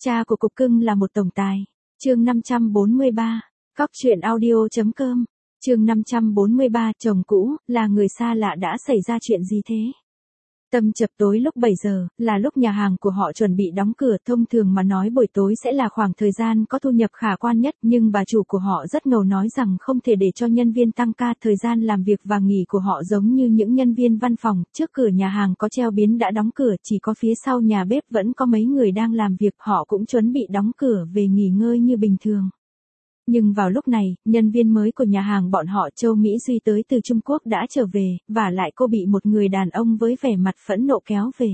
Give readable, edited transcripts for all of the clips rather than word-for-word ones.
Cha của cục cưng là một tổng tài. Chương 543. Cóc truyện audio.com. Chương 543, chồng cũ, là người xa lạ đã xảy ra chuyện gì thế? Tầm chập tối lúc 7 giờ, là lúc nhà hàng của họ chuẩn bị đóng cửa. Thông thường mà nói buổi tối sẽ là khoảng thời gian có thu nhập khả quan nhất, nhưng bà chủ của họ rất ngầu nói rằng không thể để cho nhân viên tăng ca. Thời gian làm việc và nghỉ của họ giống như những nhân viên văn phòng. Trước cửa nhà hàng có treo biển đã đóng cửa, chỉ có phía sau nhà bếp vẫn có mấy người đang làm việc. Họ cũng chuẩn bị đóng cửa về nghỉ ngơi như bình thường. Nhưng vào lúc này, nhân viên mới của nhà hàng bọn họ Châu Mỹ Duy tới từ Trung Quốc đã trở về, và lại cô bị một người đàn ông với vẻ mặt phẫn nộ kéo về.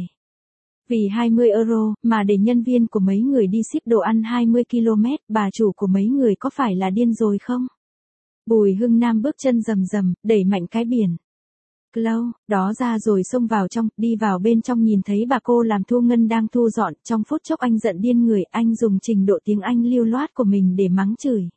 Vì 20 euro, mà để nhân viên của mấy người đi ship đồ ăn 20 km, bà chủ của mấy người có phải là điên rồi không? Bùi Hưng Nam bước chân rầm rầm, đẩy mạnh cái biển. Lâu, đó ra rồi xông vào trong, đi vào bên trong nhìn thấy bà cô làm thu ngân đang thu dọn. Trong phút chốc anh giận điên người, anh dùng trình độ tiếng Anh lưu loát của mình để mắng chửi.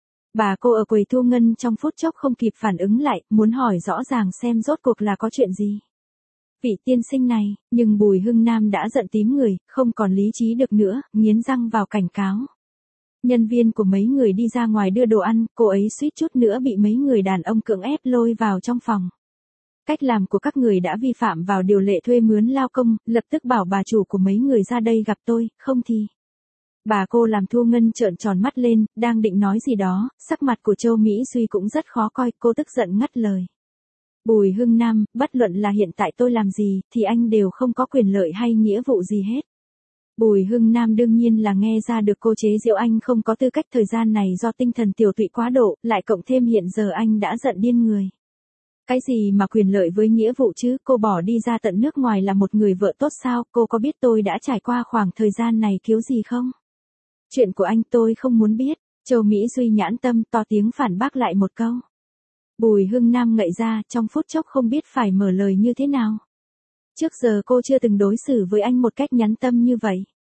Bà cô ở quầy thu ngân trong phút chốc không kịp phản ứng lại, muốn hỏi rõ ràng xem rốt cuộc là có chuyện gì. Vị tiên sinh này, nhưng Bùi Hưng Nam đã giận tím người, không còn lý trí được nữa, nghiến răng vào cảnh cáo. Nhân viên của mấy người đi ra ngoài đưa đồ ăn, cô ấy suýt chút nữa bị mấy người đàn ông cưỡng ép lôi vào trong phòng. Cách làm của các người đã vi phạm vào điều lệ thuê mướn lao công, lập tức bảo bà chủ của mấy người ra đây gặp tôi, không thì... Bà cô làm thu ngân trợn tròn mắt lên, đang định nói gì đó, sắc mặt của Châu Mỹ Duy cũng rất khó coi, cô tức giận ngắt lời. Bùi Hưng Nam, bất luận là hiện tại tôi làm gì, thì anh đều không có quyền lợi hay nghĩa vụ gì hết. Bùi Hưng Nam đương nhiên là nghe ra được cô chế giễu anh không có tư cách. Thời gian này do tinh thần tiểu tụy quá độ, lại cộng thêm hiện giờ anh đã giận điên người. Cái gì mà quyền lợi với nghĩa vụ chứ, cô bỏ đi ra tận nước ngoài là một người vợ tốt sao, cô có biết tôi đã trải qua khoảng thời gian này cứu gì không? Chuyện của anh tôi không muốn biết. Châu Mỹ Duy nhãn tâm to tiếng phản bác lại một câu. Bùi Hưng Nam ngậy ra, trong phút chốc không biết phải mở lời như thế nào. Trước giờ cô chưa từng đối xử với anh một cách nhẫn tâm như vậy.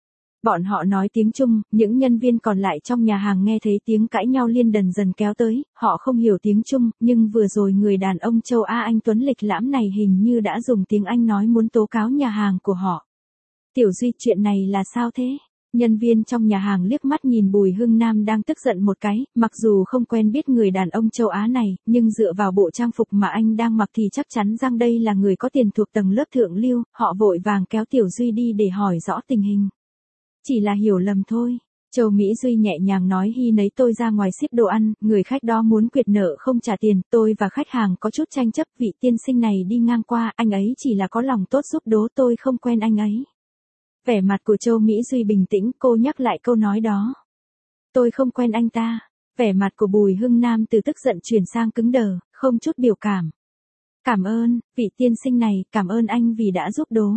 Bọn họ nói tiếng Trung, những nhân viên còn lại trong nhà hàng nghe thấy tiếng cãi nhau liên đần dần kéo tới, họ không hiểu tiếng Trung, nhưng vừa rồi người đàn ông châu Á Anh Tuấn lịch lãm này hình như đã dùng tiếng Anh nói muốn tố cáo nhà hàng của họ. Tiểu Duy, chuyện này là sao thế? Nhân viên trong nhà hàng liếc mắt nhìn Bùi Hưng Nam đang tức giận một cái, mặc dù không quen biết người đàn ông châu Á này, nhưng dựa vào bộ trang phục mà anh đang mặc thì chắc chắn rằng đây là người có tiền thuộc tầng lớp thượng lưu. Họ vội vàng kéo Tiểu Duy đi để hỏi rõ tình hình. Chỉ là hiểu lầm thôi. Châu Mỹ Duy nhẹ nhàng nói, hi nấy tôi ra ngoài ship đồ ăn, người khách đó muốn quyệt nợ không trả tiền, tôi và khách hàng có chút tranh chấp, vị tiên sinh này đi ngang qua, anh ấy chỉ là có lòng tốt giúp đố, tôi không quen anh ấy. Vẻ mặt của Châu Mỹ Duy bình tĩnh, cô nhắc lại câu nói đó. Tôi không quen anh ta. Vẻ mặt của Bùi Hưng Nam từ tức giận chuyển sang cứng đờ, không chút biểu cảm. Cảm ơn, vị tiên sinh này, cảm ơn anh vì đã giúp đố.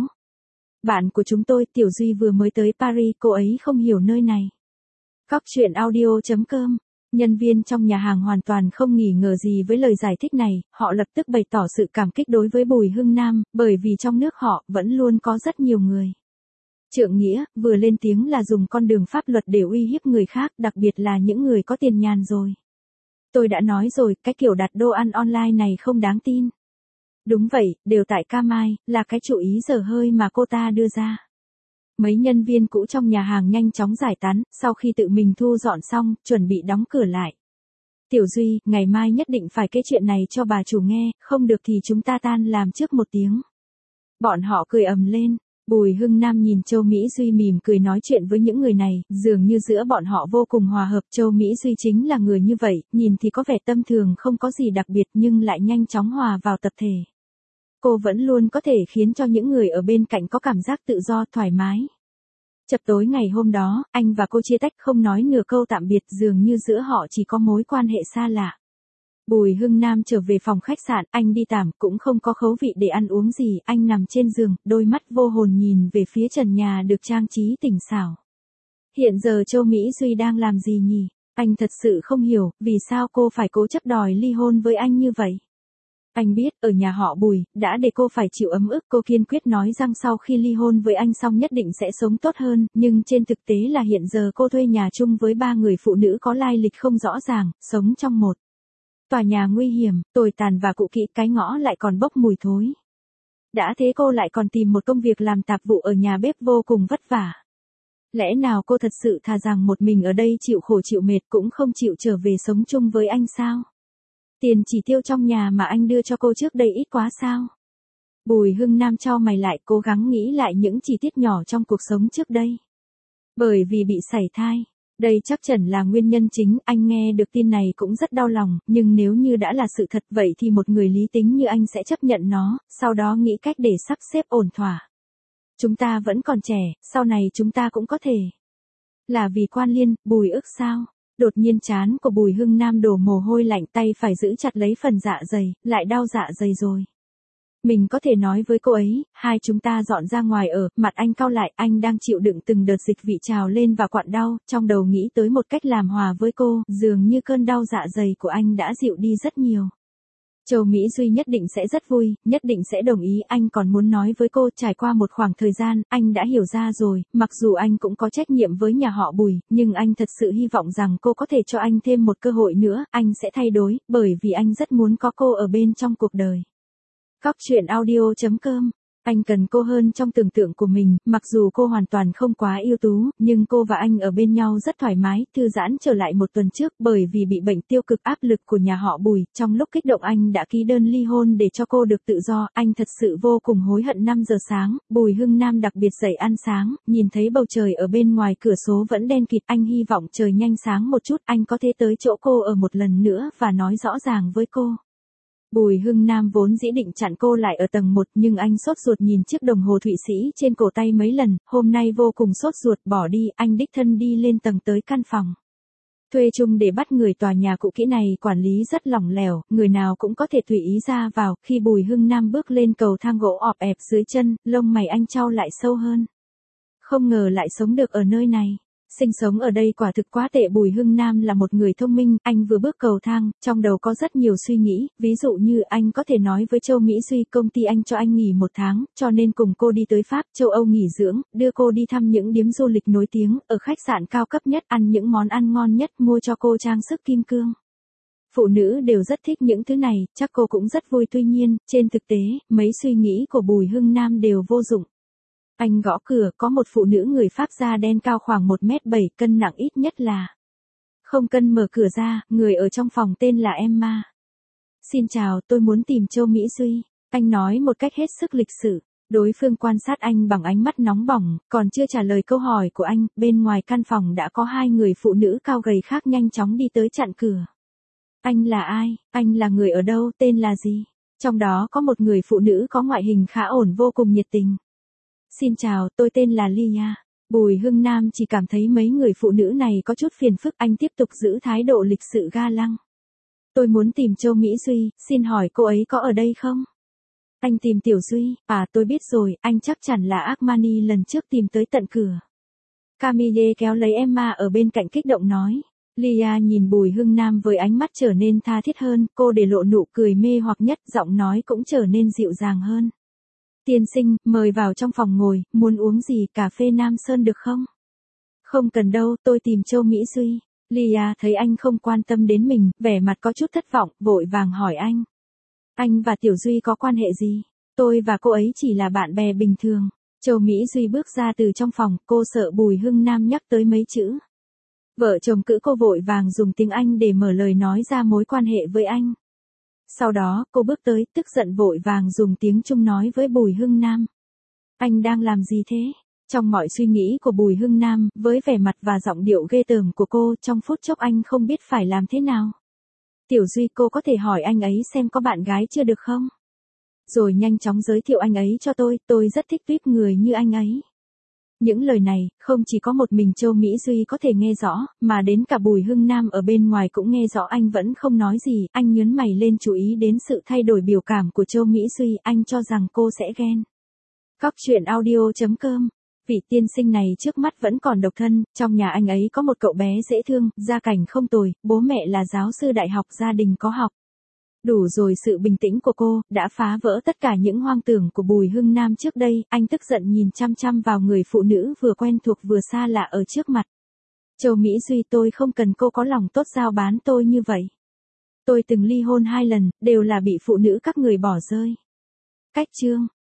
Bạn của chúng tôi, Tiểu Duy vừa mới tới Paris, cô ấy không hiểu nơi này. Cóc truyện audio.com. Nhân viên trong nhà hàng hoàn toàn không nghi ngờ gì với lời giải thích này, họ lập tức bày tỏ sự cảm kích đối với Bùi Hưng Nam, bởi vì trong nước họ vẫn luôn có rất nhiều người. Trượng nghĩa, vừa lên tiếng là dùng con đường pháp luật để uy hiếp người khác, đặc biệt là những người có tiền nhàn rồi. Tôi đã nói rồi, cái kiểu đặt đồ ăn online này không đáng tin. Đúng vậy, đều tại Ca Mai, là cái chủ ý dở hơi mà cô ta đưa ra. Mấy nhân viên cũ trong nhà hàng nhanh chóng giải tán, sau khi tự mình thu dọn xong, chuẩn bị đóng cửa lại. Tiểu Duy, ngày mai nhất định phải kể chuyện này cho bà chủ nghe, không được thì chúng ta tan làm trước một tiếng. Bọn họ cười ầm lên. Bùi Hưng Nam nhìn Châu Mỹ Duy mỉm cười nói chuyện với những người này, dường như giữa bọn họ vô cùng hòa hợp. Châu Mỹ Duy chính là người như vậy, nhìn thì có vẻ tâm thường không có gì đặc biệt nhưng lại nhanh chóng hòa vào tập thể. Cô vẫn luôn có thể khiến cho những người ở bên cạnh có cảm giác tự do, thoải mái. Chập tối ngày hôm đó, anh và cô chia tách không nói nửa câu tạm biệt, dường như giữa họ chỉ có mối quan hệ xa lạ. Bùi Hưng Nam trở về phòng khách sạn, anh đi tạm, cũng không có khẩu vị để ăn uống gì, anh nằm trên giường, đôi mắt vô hồn nhìn về phía trần nhà được trang trí tinh xảo. Hiện giờ Châu Mỹ Duy đang làm gì nhỉ? Anh thật sự không hiểu, vì sao cô phải cố chấp đòi ly hôn với anh như vậy? Anh biết, ở nhà họ Bùi, đã để cô phải chịu ấm ức, cô kiên quyết nói rằng sau khi ly hôn với anh xong nhất định sẽ sống tốt hơn, nhưng trên thực tế là hiện giờ cô thuê nhà chung với 3 người phụ nữ có lai lịch không rõ ràng, sống trong một tòa nhà nguy hiểm, tồi tàn và cũ kỹ, cái ngõ lại còn bốc mùi thối. Đã thế cô lại còn tìm một công việc làm tạp vụ ở nhà bếp vô cùng vất vả. Lẽ nào cô thật sự thà rằng một mình ở đây chịu khổ chịu mệt cũng không chịu trở về sống chung với anh sao? Tiền chỉ tiêu trong nhà mà anh đưa cho cô trước đây ít quá sao? Bùi Hưng Nam chau mày lại, cố gắng nghĩ lại những chi tiết nhỏ trong cuộc sống trước đây. Bởi vì bị sảy thai, đây chắc chắn là nguyên nhân chính. Anh nghe được tin này cũng rất đau lòng, nhưng nếu như đã là sự thật vậy thì một người lý tính như anh sẽ chấp nhận nó, sau đó nghĩ cách để sắp xếp ổn thỏa. Chúng ta vẫn còn trẻ, sau này chúng ta cũng có thể. Là vì quan liên, Bùi ức sao? Đột nhiên trán của Bùi Hưng Nam đổ mồ hôi lạnh, tay phải giữ chặt lấy phần dạ dày, lại đau dạ dày rồi. Mình có thể nói với cô ấy, hai chúng ta dọn ra ngoài ở. Mặt anh cau lại, anh đang chịu đựng từng đợt dịch vị trào lên và quặn đau, trong đầu nghĩ tới một cách làm hòa với cô, dường như cơn đau dạ dày của anh đã dịu đi rất nhiều. Châu Mỹ Duy nhất định sẽ rất vui, nhất định sẽ đồng ý. Anh còn muốn nói với cô, trải qua một khoảng thời gian, anh đã hiểu ra rồi, mặc dù anh cũng có trách nhiệm với nhà họ Bùi, nhưng anh thật sự hy vọng rằng cô có thể cho anh thêm một cơ hội nữa, anh sẽ thay đổi, bởi vì anh rất muốn có cô ở bên trong cuộc đời. Cóc truyện audio.com. Anh cần cô hơn trong tưởng tượng của mình, mặc dù cô hoàn toàn không quá ưu tú, nhưng cô và anh ở bên nhau rất thoải mái, thư giãn. Trở lại một tuần trước, bởi vì bị bệnh tiêu cực áp lực của nhà họ Bùi, trong lúc kích động anh đã ký đơn ly hôn để cho cô được tự do. Anh thật sự vô cùng hối hận. 5 giờ sáng, Bùi Hưng Nam đặc biệt dậy ăn sáng, nhìn thấy bầu trời ở bên ngoài cửa sổ vẫn đen kịt, anh hy vọng trời nhanh sáng một chút, anh có thể tới chỗ cô ở một lần nữa và nói rõ ràng với cô. Bùi Hưng Nam vốn dĩ định chặn cô lại ở tầng 1, nhưng anh sốt ruột nhìn chiếc đồng hồ Thụy Sĩ trên cổ tay mấy lần, hôm nay vô cùng sốt ruột bỏ đi, anh đích thân đi lên tầng tới căn phòng thuê chung để bắt người. Tòa nhà cũ kỹ này quản lý rất lỏng lẻo, người nào cũng có thể tùy ý ra vào. Khi Bùi Hưng Nam bước lên cầu thang gỗ ọp ẹp dưới chân, lông mày anh chau lại sâu hơn. Không ngờ lại sống được ở nơi này. Sinh sống ở đây quả thực quá tệ. Bùi Hưng Nam là một người thông minh, anh vừa bước cầu thang, trong đầu có rất nhiều suy nghĩ, ví dụ như anh có thể nói với Châu Mỹ Duy công ty anh cho anh nghỉ 1 tháng, cho nên cùng cô đi tới Pháp, châu Âu nghỉ dưỡng, đưa cô đi thăm những điểm du lịch nổi tiếng, ở khách sạn cao cấp nhất, ăn những món ăn ngon nhất, mua cho cô trang sức kim cương. Phụ nữ đều rất thích những thứ này, chắc cô cũng rất vui. Tuy nhiên, trên thực tế, mấy suy nghĩ của Bùi Hưng Nam đều vô dụng. Anh gõ cửa, có một phụ nữ người Pháp da đen cao khoảng 1m7, cân nặng ít nhất là 0 cân mở cửa ra, người ở trong phòng tên là Emma. Xin chào, tôi muốn tìm Châu Mỹ Duy. Anh nói một cách hết sức lịch sự. Đối phương quan sát anh bằng ánh mắt nóng bỏng, còn chưa trả lời câu hỏi của anh, bên ngoài căn phòng đã có 2 người phụ nữ cao gầy khác nhanh chóng đi tới chặn cửa. Anh là ai? Anh là người ở đâu? Tên là gì? Trong đó có một người phụ nữ có ngoại hình khá ổn, vô cùng nhiệt tình. Xin chào, tôi tên là Lia. Bùi Hưng Nam chỉ cảm thấy mấy người phụ nữ này có chút phiền phức, anh tiếp tục giữ thái độ lịch sự ga lăng. Tôi muốn tìm Châu Mỹ Duy, xin hỏi cô ấy có ở đây không? Anh tìm Tiểu Duy, à tôi biết rồi, anh chắc chắn là Armani lần trước tìm tới tận cửa. Camille kéo lấy Emma ở bên cạnh kích động nói. Lia nhìn Bùi Hưng Nam với ánh mắt trở nên tha thiết hơn, cô để lộ nụ cười mê hoặc nhất, giọng nói cũng trở nên dịu dàng hơn. Tiên sinh, mời vào trong phòng ngồi, muốn uống gì, cà phê Nam Sơn được không? Không cần đâu, tôi tìm Châu Mỹ Duy. Lia thấy anh không quan tâm đến mình, vẻ mặt có chút thất vọng, vội vàng hỏi anh. Anh và Tiểu Duy có quan hệ gì? Tôi và cô ấy chỉ là bạn bè bình thường. Châu Mỹ Duy bước ra từ trong phòng, cô sợ Bùi Hưng Nam nhắc tới mấy chữ vợ chồng cữ, cô vội vàng dùng tiếng Anh để mở lời nói ra mối quan hệ với anh. Sau đó, cô bước tới, tức giận vội vàng dùng tiếng Trung nói với Bùi Hưng Nam. Anh đang làm gì thế? Trong mọi suy nghĩ của Bùi Hưng Nam, với vẻ mặt và giọng điệu ghê tởm của cô, trong phút chốc anh không biết phải làm thế nào. Tiểu Duy, cô có thể hỏi anh ấy xem có bạn gái chưa được không? Rồi nhanh chóng giới thiệu anh ấy cho tôi rất thích tuyếp người như anh ấy. Những lời này, không chỉ có một mình Châu Mỹ Duy có thể nghe rõ, mà đến cả Bùi Hưng Nam ở bên ngoài cũng nghe rõ. Anh vẫn không nói gì, anh nhớn mày lên chú ý đến sự thay đổi biểu cảm của Châu Mỹ Duy, anh cho rằng cô sẽ ghen. Cóc truyện audio.com. Vị tiên sinh này trước mắt vẫn còn độc thân, trong nhà anh ấy có một cậu bé dễ thương, gia cảnh không tồi, bố mẹ là giáo sư đại học, gia đình có học. Đủ rồi. Sự bình tĩnh của cô đã phá vỡ tất cả những hoang tưởng của Bùi Hưng Nam trước đây. Anh tức giận nhìn chăm chăm vào người phụ nữ vừa quen thuộc vừa xa lạ ở trước mặt. Châu Mỹ Duy, tôi không cần cô có lòng tốt giao bán tôi như vậy. Tôi từng ly hôn 2 lần, đều là bị phụ nữ các người bỏ rơi. Cách chương